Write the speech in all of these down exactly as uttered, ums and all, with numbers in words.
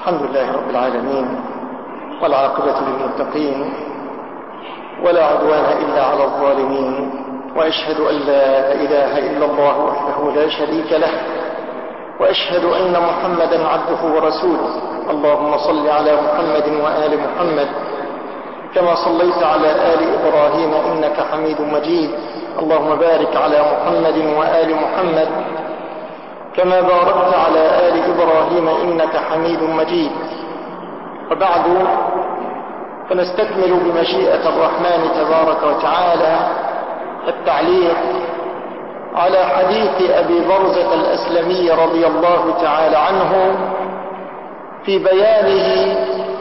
الحمد لله رب العالمين، والعاقبة للمتقين، ولا عدوان إلا على الظالمين، وأشهد أن لا إله إلا الله وحده لا شريك له، وأشهد أن محمدا عبده ورسوله. اللهم صل على محمد وآل محمد كما صليت على آل إبراهيم إنك حميد مجيد. اللهم بارك على محمد وآل محمد كما باركت على آل إبراهيم إنك حميد مجيد. وبعد، فنستكمل بمشيئة الرحمن تبارك وتعالى التعليق على حديث أبي برزة الأسلمي رضي الله تعالى عنه في بيانه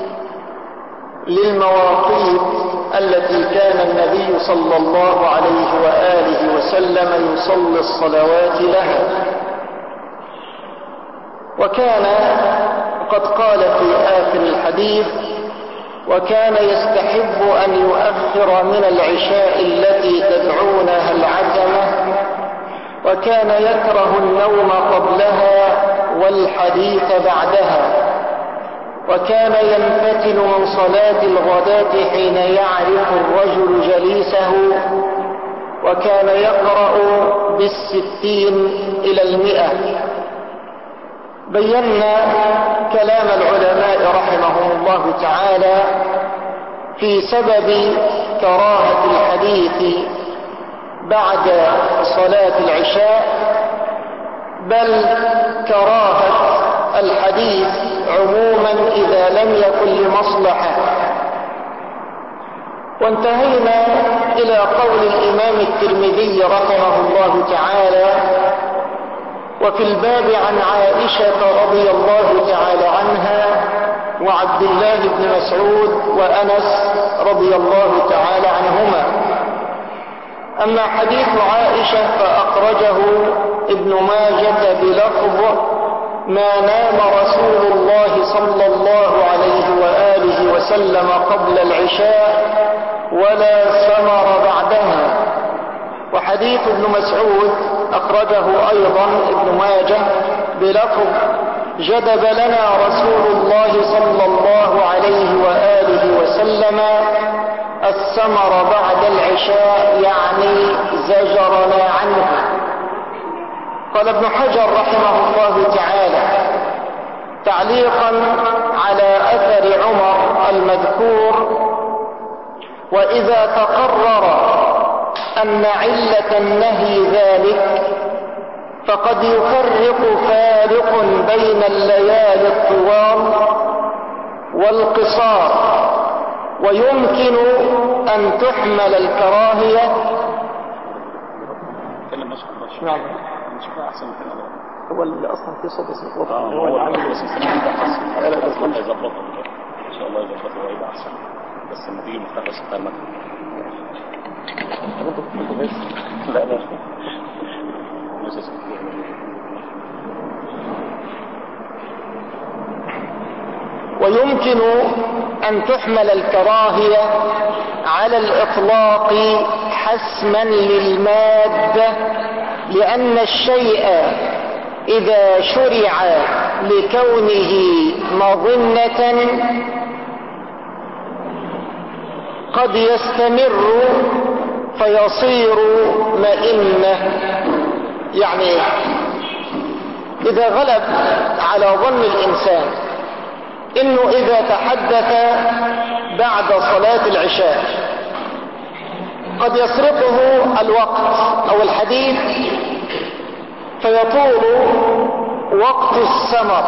للمواقيت التي كان النبي صلى الله عليه وآله وسلم يصلي الصلوات لها. وكان قد قال في آخر الحديث: وكان يستحب أن يؤخر من العشاء التي تدعونها العتمة، وكان يكره النوم قبلها والحديث بعدها، وكان ينفتل من صلاة الغداة حين يعرف الرجل جليسه، وكان يقرأ بالستين إلى المئة. بينا كلام العلماء رحمهم الله تعالى في سبب كراهة الحديث بعد صلاة العشاء، بل كراهة الحديث عموما إذا لم يكن لمصلحة. وانتهينا إلى قول الإمام الترمذي رحمه الله تعالى: وفي الباب عن عائشة رضي الله تعالى عنها وعبد الله بن مسعود وأنس رضي الله تعالى عنهما. أما حديث عائشة فأخرجه ابن ماجة بلفظ: ما نام رسول الله صلى الله عليه وآله وسلم قبل العشاء ولا سمر بعدها. وحديث ابن مسعود أخرجه أيضا ابن ماجه بلفظ: جدب لنا رسول الله صلى الله عليه وآله وسلم السمر بعد العشاء، يعني زجرنا عنه. قال ابن حجر رحمه الله تعالى تعليقا على أثر عمر المذكور: وإذا تقرر أن علة النهي ذلك فقد يفرق فارق بين الليالي الطوال والقصار، ويمكن أن تحمل الكراهية. نعم، هو اللي أصلا في صوت اسمه هو اللي عامل اسمه لا لا بس الله يظبطه إن شاء الله، يظبطه ويبقى أحسن. بس لما تيجي مفتاح بس بتاع المكتب لا لا ويمكن أن تحمل الكراهية على الإطلاق حسما للمادة، لأن الشيء إذا شرع لكونه مظنة قد يستمر فيصير مئنة. يعني إذا غلب على ظن الإنسان إنه إذا تحدث بعد صلاة العشاء قد يسرقه الوقت أو الحديث فيطول وقت السمر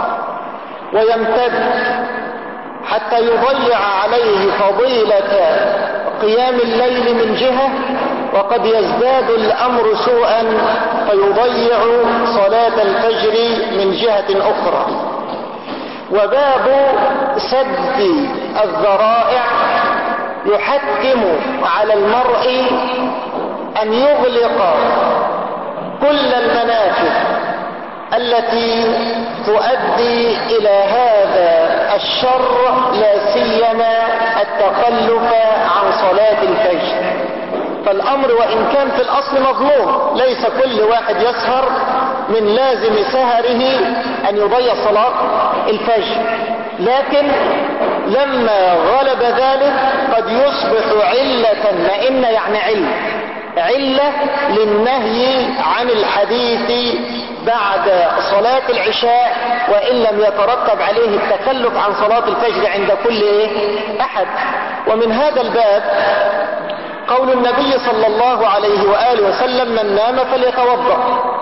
ويمتد حتى يضيع عليه فضيلة قيام الليل من جهة، وقد يزداد الأمر سوءا فيضيع صلاة الفجر من جهة أخرى. وباب سد الذرائع يحتم على المرء أن يغلق كل المنافذ التي تؤدي إلى هذا الشر، لا سيما التخلف عن صلاة الفجر. فالأمر وإن كان في الأصل مظلوم، ليس كل واحد يسهر من لازم سهره أن يضيع صلاة الفجر، لكن لما غلب ذلك قد يصبح علة، لأن يعني علة علة للنهي عن الحديث بعد صلاة العشاء، وإن لم يترتب عليه التكلف عن صلاة الفجر عند كل أحد. ومن هذا الباب قول النبي صلى الله عليه وآله وسلم: من نام فليتوضأ.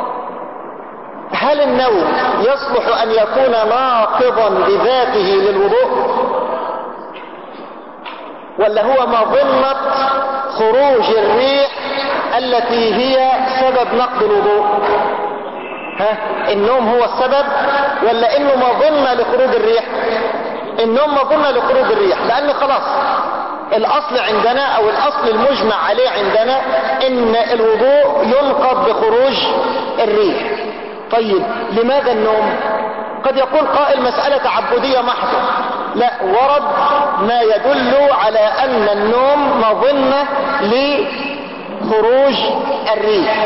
هل النوم يصلح أن يكون ناقضا بذاته للوضوء، ولا هو مظنة خروج الريح التي هي سبب نقض الوضوء؟ ها، النوم هو السبب ولا انه مظنة لخروج الريح؟ النوم مظنة لخروج الريح، لان خلاص الاصل عندنا او الاصل المجمع عليه عندنا ان الوضوء ينقض بخروج الريح. طيب لماذا النوم؟ قد يقول قائل مسألة تعبدية محضة. لا، ورد ما يدل على ان النوم مظنة لخروج الريح،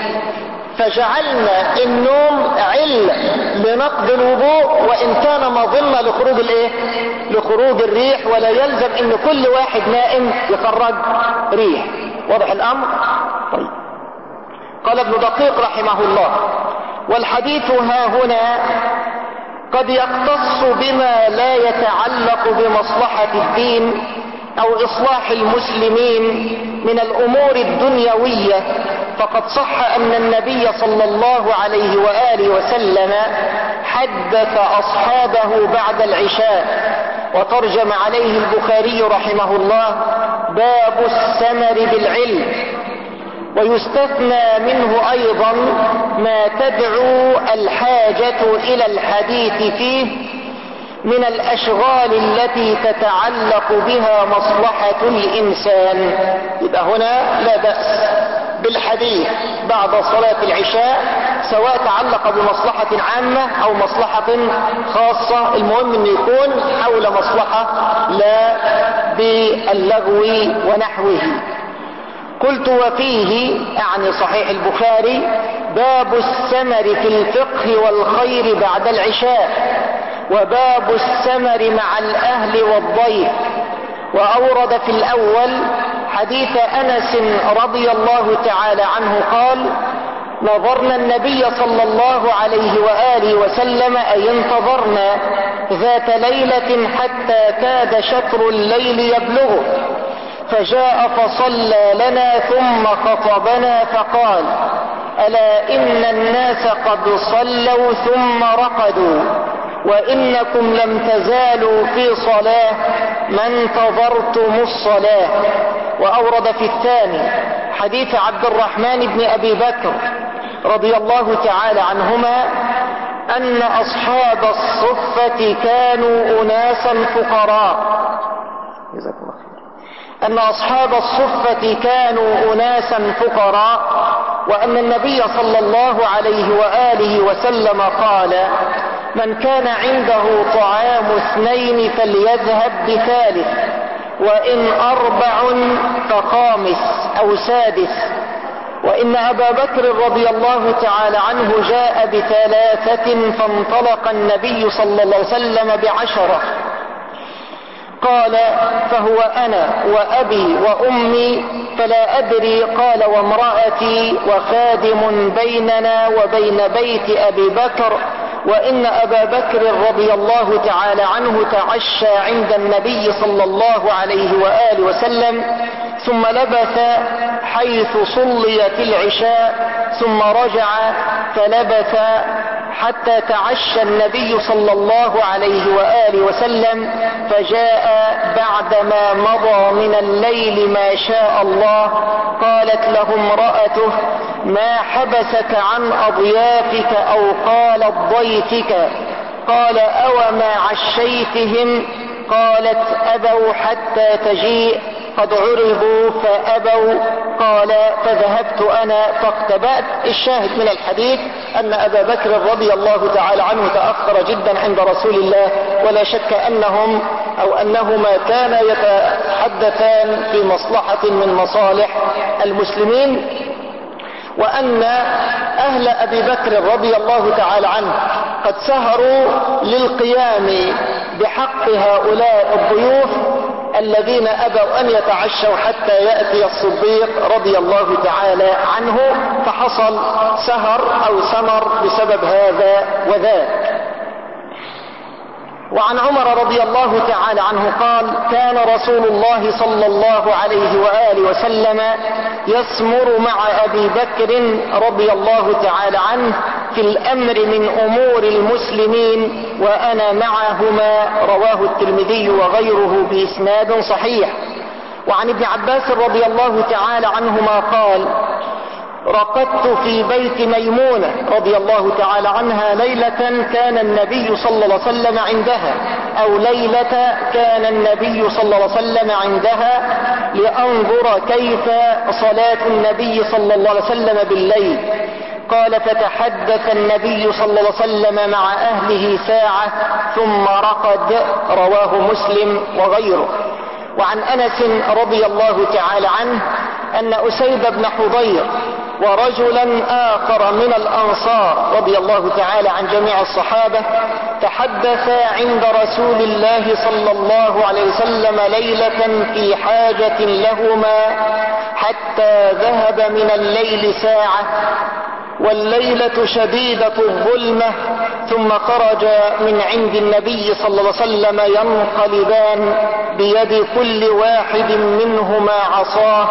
فجعلنا النوم علة لنقض الوضوء وإن كان مظنة لخروج الايه؟ لخروج الريح، ولا يلزم ان كل واحد نائم يخرج ريح. واضح الامر؟ طيب. قال ابن دقيق رحمه الله: والحديث ها هنا قد يختص بما لا يتعلق بمصلحة الدين او اصلاح المسلمين من الامور الدنيوية، فقد صح ان النبي صلى الله عليه وآله وسلم حدث اصحابه بعد العشاء، وترجم عليه البخاري رحمه الله: باب السمر بالعلم. ويستثنى منه ايضا ما تدعو الحاجة الى الحديث فيه من الاشغال التي تتعلق بها مصلحة الانسان. يبقى هنا لا بأس بالحديث بعد صلاة العشاء، سواء تعلق بمصلحة عامة او مصلحة خاصة، المهم ان يكون حول مصلحة لا باللغو ونحوه. قلت: وفيه، يعني صحيح البخاري، باب السمر في الفقه والخير بعد العشاء، وباب السمر مع الاهل والضيف. واورد في الاول حديث انس رضي الله تعالى عنه قال: نظرنا النبي صلى الله عليه وآله وسلم، أي انتظرنا ذات ليلة حتى كاد شطر الليل يبلغه، فجاء فصلى لنا ثم خطبنا فقال: ألا إن الناس قد صلوا ثم رقدوا، وإنكم لم تزالوا في صلاة ما انتظرتم الصلاة. وأورد في الثاني حديث عبد الرحمن بن أبي بكر رضي الله تعالى عنهما أن أصحاب الصفة كانوا أناسا فقراء، أن أصحاب الصفة كانوا أناسا فقراء، وأن النبي صلى الله عليه وآله وسلم قال: من كان عنده طعام اثنين فليذهب بثالث، وإن أربع فخامس أو سادس. وإن أبا بكر رضي الله تعالى عنه جاء بثلاثة فانطلق النبي صلى الله عليه وسلم بعشرة. قال: فهو أنا وأبي وأمي فلا أدري، قال: وامرأتي وخادم بيننا وبين بيت أبي بكر. وإن أبا بكر رضي الله تعالى عنه تعشى عند النبي صلى الله عليه وآله وسلم، ثم لبث حيث صليت العشاء، ثم رجع فلبث حتى تعشى النبي صلى الله عليه وآله وسلم، فجاء بعدما مضى من الليل ما شاء الله. قالت له امرأته: ما حبسك عن أضيافك أو قالت ضيفك؟ قال: أو ما عشيتهم؟ قالت: أبوا حتى تجيء، قد عرضوا فأبوا. قال: فذهبت أنا فاقتبأت. الشاهد من الحديث أن أبا بكر رضي الله تعالى عنه تأخر جدا عند رسول الله، ولا شك أنهم أو أنهما كانا يتحدثان في مصلحة من مصالح المسلمين. وأن أهل أبي بكر رضي الله تعالى عنه قد سهروا للقيام بحق هؤلاء الضيوف الذين أبوا أن يتعشوا حتى يأتي الصديق رضي الله تعالى عنه، فحصل سهر أو سمر بسبب هذا وذاك. وعن عمر رضي الله تعالى عنه قال: كان رسول الله صلى الله عليه وآله وسلم يسمر مع أبي بكر رضي الله تعالى عنه في الأمر من أمور المسلمين وأنا معهما، رواه الترمذي وغيره بإسناد صحيح. وعن ابن عباس رضي الله تعالى عنهما قال: رقدت في بيت ميمونة رضي الله تعالى عنها ليلة كان النبي صلى الله عليه وسلم عندها، أو ليلة كان النبي صلى الله عليه وسلم عندها، لأنظر كيف صلاة النبي صلى الله عليه وسلم بالليل. قال: فتحدث النبي صلى الله عليه وسلم مع أهله ساعة ثم رقد، رواه مسلم وغيره. وعن أنس رضي الله تعالى عنه أن أسيد بن حضير ورجلا آخر من الأنصار رضي الله تعالى عن جميع الصحابة تحدثا عند رسول الله صلى الله عليه وسلم ليلة في حاجة لهما حتى ذهب من الليل ساعة، والليلة شديدة الظلمة، ثم خرج من عند النبي صلى الله عليه وسلم ينقلبان بيد كل واحد منهما عصاه،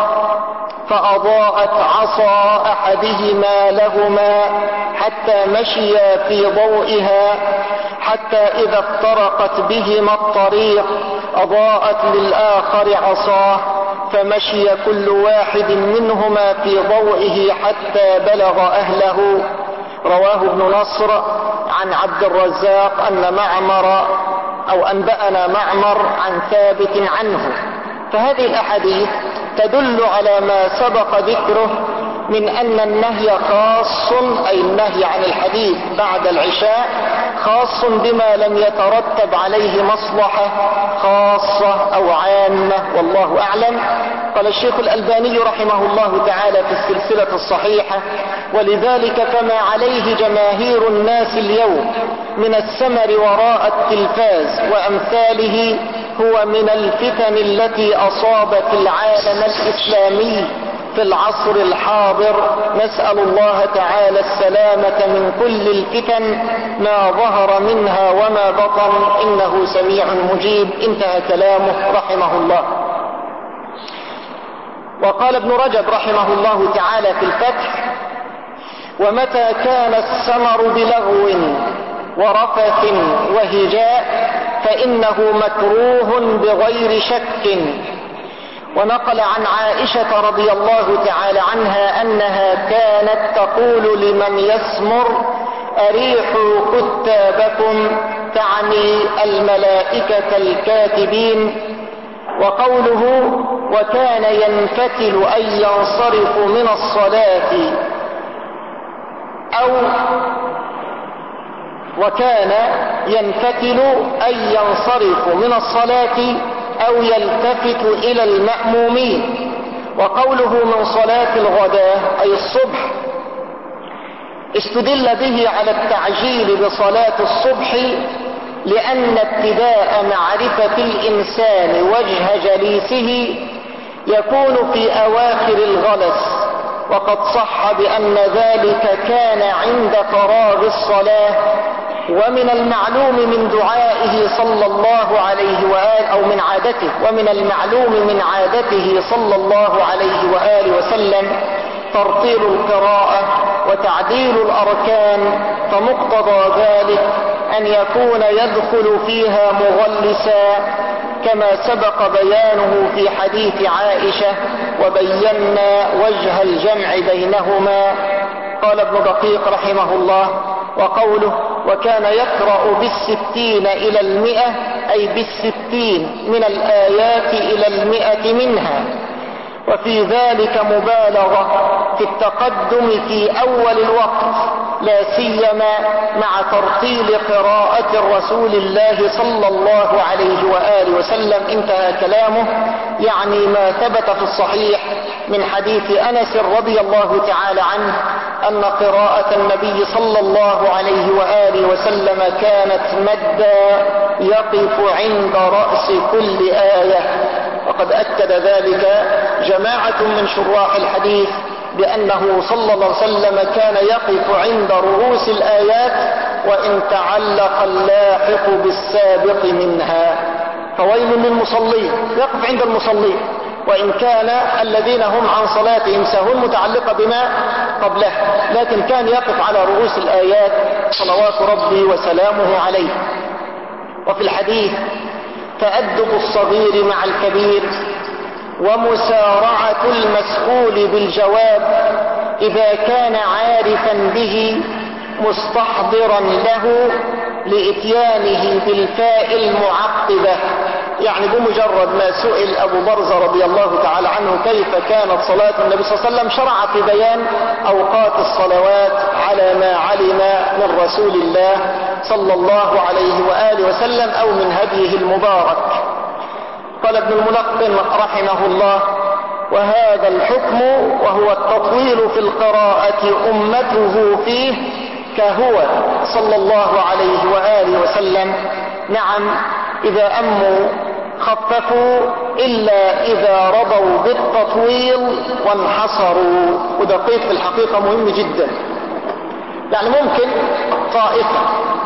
فأضاءت عصا أحدهما لهما حتى مشيا في ضوئها، حتى إذا افترقت بهما الطريق أضاءت للآخر عصاه، فمشي كل واحد منهما في ضوئه حتى بلغ أهله. رواه ابن نصر عن عبد الرزاق أن معمر أو أنبأنا معمر عن ثابت عنه. فهذه الأحاديث تدل على ما سبق ذكره من أن النهي خاص، أي النهي عن الحديث بعد العشاء خاص بما لم يترتب عليه مصلحة خاصة أو عامة، والله أعلم. قال الشيخ الألباني رحمه الله تعالى في السلسلة الصحيحة: ولذلك فما عليه جماهير الناس اليوم من السمر وراء التلفاز وأمثاله هو من الفتن التي أصابت العالم الإسلامي في العصر الحاضر، نسأل الله تعالى السلامة من كل الفتن ما ظهر منها وما بطن، إنه سميع مجيب. انتهى كلامه رحمه الله. وقال ابن رجب رحمه الله تعالى في الفتح: ومتى كان السمر بلغو ورفث وهجاء فإنه مكروه بغير شك. ونقل عن عائشة رضي الله تعالى عنها أنها كانت تقول لمن يسمر: أريحوا كتابكم، تعني الملائكة الكاتبين. وقوله: وكان ينفتل أن ينصرف من الصلاة، أو وكان ينفتل أن ينصرف من الصلاة أو يلتفت إلى المأمومين. وقوله من صلاة الغداء أي الصبح استدل به على التعجيل بصلاة الصبح، لأن ابتداء معرفة الإنسان وجه جليسه يكون في أواخر الغلس، وقد صح بأن ذلك كان عند فراغ الصلاة. ومن المعلوم من دعائه صلى الله عليه وآله أو من عادته ومن المعلوم من عادته صلى الله عليه وآله وسلم ترتيل القراءة وتعديل الأركان، فمقتضى ذلك أن يكون يدخل فيها مغلسا، كما سبق بيانه في حديث عائشة وبينا وجه الجمع بينهما. قال ابن دقيق رحمه الله: وقوله وكان يقرأ بالستين إلى المئة أي بالستين من الآيات إلى المئة منها. وفي ذلك مبالغة في التقدم في أول الوقت، لا سيما مع ترتيل قراءة الرسول الله صلى الله عليه وآله وسلم. انتهى كلامه. يعني ما ثبت في الصحيح من حديث أنس رضي الله تعالى عنه أن قراءة النبي صلى الله عليه وآله وسلم كانت مدا يقف عند رأس كل آية، وقد أكد ذلك جماعة من شراح الحديث بأنه صلى الله عليه وسلم كان يقف عند رؤوس الآيات وإن تعلق اللاحق بالسابق منها. فويل للمصلين، يقف عند المصلين وإن كان الذين هم عن صلاتهم سهون متعلقة بما قبله، لكن كان يقف على رؤوس الآيات صلوات ربي وسلامه عليه. وفي الحديث تأدب الصغير مع الكبير ومسارعة المسؤول بالجواب إذا كان عارفا به مستحضرا له لإتيانه بالفاء المعقبة. يعني بمجرد ما سئل أبو برزة رضي الله تعالى عنه كيف كانت صلاة النبي صلى الله عليه وسلم شرع في بيان أوقات الصلوات على ما علم من رسول الله صلى الله عليه وآله وسلم أو من هديه المبارك. قال ابن الملقن رحمه الله: وهذا الحكم وهو التطويل في القراءة أمته فيه كهو صلى الله عليه وآله وسلم. نعم إذا أموا خففوا إلا إذا رضوا بالتطويل وانحصروا. ودقيق في الحقيقة مهم جدا. يعني ممكن طائفة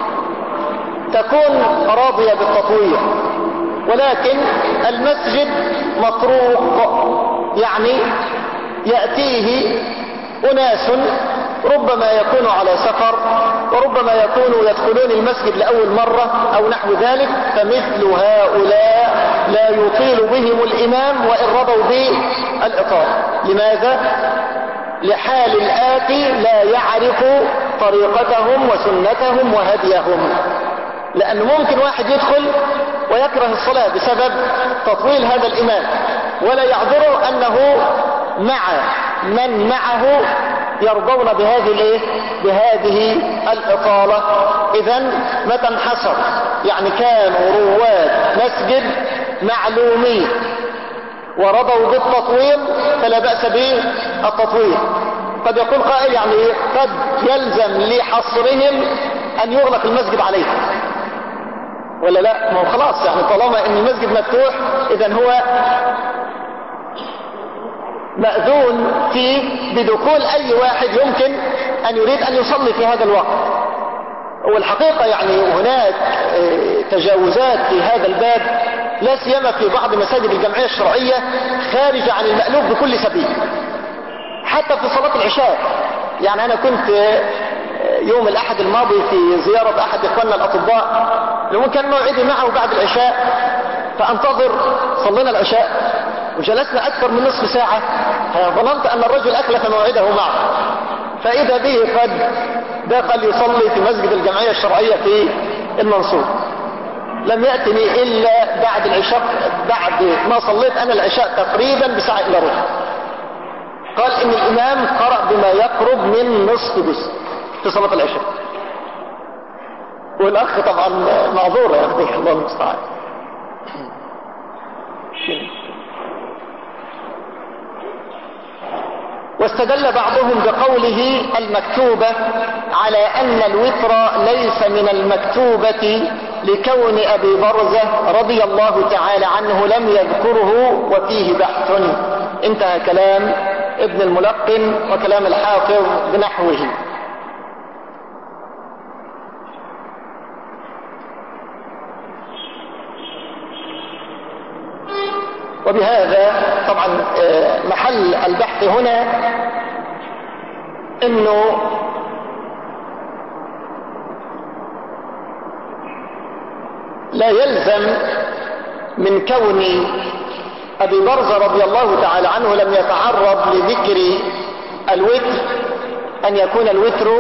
تكون راضية بالتطويل ولكن المسجد مطروق، يعني يأتيه أناس ربما يكون على سفر وربما يكونوا يدخلون المسجد لأول مرة أو نحو ذلك، فمثل هؤلاء لا يطيل بهم الإمام وإن رضوا بالإطالة. لماذا؟ لحال الآتي لا يعرف طريقتهم وسنتهم وهديهم، لأنه ممكن واحد يدخل ويكره الصلاة بسبب تطويل هذا الإمام ولا يعذره أنه مع من معه يرضون بهذه الايه بهذه الإطالة. إذن متى انحصر؟ يعني كانوا رواد مسجد معلومين ورضوا بالتطويل فلا بأس بالتطويل. قد يقول قائل يعني قد يلزم لحصرهم أن يغلق المسجد عليهم ولا لا؟ ما هو خلاص يعني طالما ان المسجد مفتوح اذا هو مأذون فيه بدخول اي واحد يمكن ان يريد ان يصلي في هذا الوقت. والحقيقة يعني هناك تجاوزات في هذا الباب لا سيما في بعض مساجد الجمعية الشرعية خارجة عن المألوف بكل سبيل، حتى في صلاة العشاء. يعني انا كنت يوم الأحد الماضي في زيارة أحد إخواننا الأطباء لو كان موعدي معه بعد العشاء، فأنتظر صلينا العشاء وجلسنا أكثر من نصف ساعة، فظننت أن الرجل أكلف موعده معه، فإذا به قد دخل يصلي في مسجد الجمعية الشرعية في المنصور. لم يأتني إلا بعد العشاء، بعد ما صليت أنا العشاء تقريبا بساعة إلى ربع، قال إن الإمام قرأ بما يقرب من نصف جزء في صلاة العشاء. والأخ طبعا معذور يعني الله المستعان. واستدل بعضهم بقوله المكتوبة على أن الوتر ليس من المكتوبة لكون أبي برزة رضي الله تعالى عنه لم يذكره وفيه بحث. انتهى كلام ابن الملقن وكلام الحافظ بنحوه. وبهذا طبعا محل البحث هنا انه لا يلزم من كون ابي برزة رضي الله تعالى عنه لم يتعرض لذكر الوتر ان يكون الوتر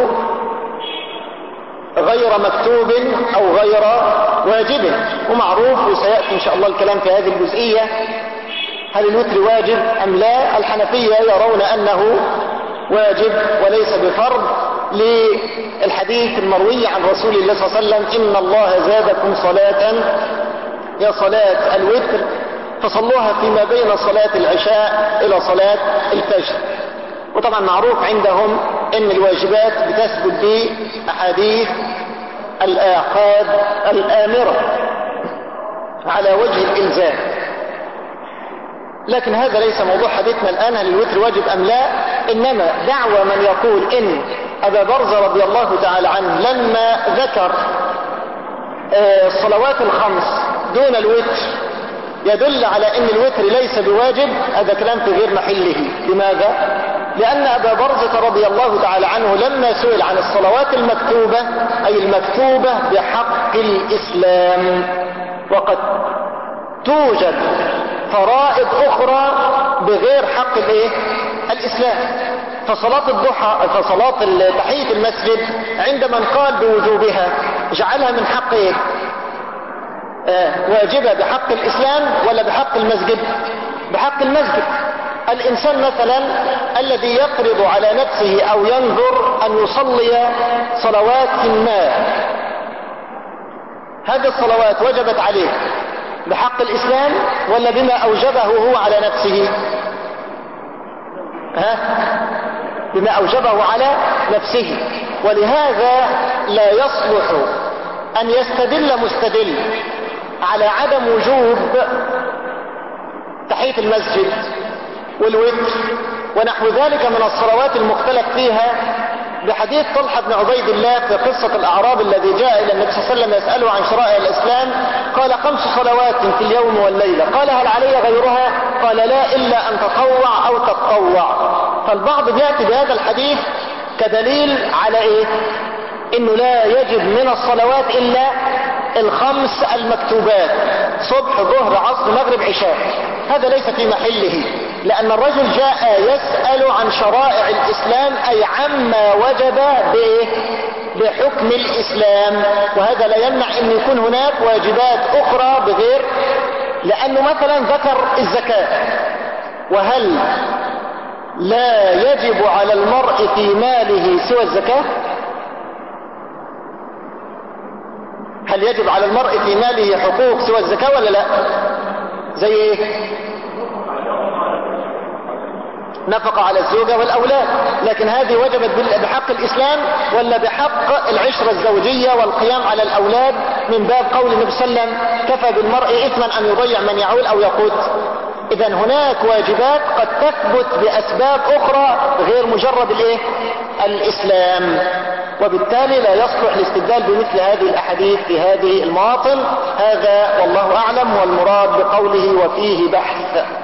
غير مكتوب او غير واجب. ومعروف وسيأتي ان شاء الله الكلام في هذه الجزئية هل الوتر واجب أم لا؟ الحنفية يرون أنه واجب وليس بفرض، للحديث المروي عن رسول الله صلى الله عليه وسلم: إن الله زادكم صلاة يا صلاة الوتر فصلوها فيما بين صلاة العشاء إلى صلاة الفجر. وطبعا معروف عندهم ان الواجبات بتثبت بأحاديث الآحاد الآمرة على وجه الإلزام. لكن هذا ليس موضوع حديثنا الآن، هل الوتر واجب أم لا، إنما دعوى من يقول إن أبا برزة رضي الله تعالى عنه لما ذكر الصلوات الخمس دون الوتر يدل على ان الوتر ليس بواجب، هذا كلام في غير محله. لماذا؟ لان ابا برزة رضي الله تعالى عنه لما سئل عن الصلوات المكتوبة، اي المكتوبة بحق الاسلام، وقد توجد فرائض اخرى بغير حق الايه؟ الاسلام. فصلاة الضحى، فصلاة تحية المسجد عند من قال بوجوبها جعلها من حق ايه؟ آه واجبة بحق الإسلام ولا بحق المسجد؟ بحق المسجد. الإنسان مثلا الذي يقرض على نفسه أو ينذر أن يصلي صلوات ما، هذه الصلوات وجبت عليه بحق الإسلام ولا بما أوجبه هو على نفسه؟ ها؟ بما أوجبه على نفسه. ولهذا لا يصلح أن يستدل مستدل على عدم وجوب تحية المسجد والوتر ونحو ذلك من الصلوات المختلف فيها بحديث طلحة بن عبيد الله في قصة الأعراب الذي جاء إلى النبي صلى الله عليه وسلم يسأله عن شرائع الإسلام، قال: خمس صلوات في اليوم والليلة. قال: هل علي غيرها؟ قال: لا، إلا أن تطوع أو تتطوع. فالبعض بيأتي بهذا الحديث كدليل على إيه؟ إنه لا يجب من الصلوات إلا الخمس المكتوبات: صبح ظهر عصر مغرب عشاء. هذا ليس في محله، لأن الرجل جاء يسأل عن شرائع الإسلام، أي عما وجب بإيه؟ بحكم الإسلام. وهذا لا يمنع أن يكون هناك واجبات أخرى بغير، لأنه مثلا ذكر الزكاة، وهل لا يجب على المرء في ماله سوى الزكاة؟ هل يجب على المرء في ماله حقوق سوى الزكاة ولا لا؟ زي ايه؟ نفقة على الزوجة والأولاد، لكن هذه وجبت بحق الإسلام ولا بحق العشرة الزوجية والقيام على الأولاد، من باب قول النبي صلى الله عليه وسلم: كفى بالمرء إثما أن يضيع من يعول أو يقوت. إذا هناك واجبات قد تثبت بأسباب أخرى غير مجرد الإيه؟ الإسلام. وبالتالي لا يصلح الاستدلال بمثل هذه الأحاديث في هذه المواطن. هذا والله أعلم، والمراد بقوله وفيه بحث.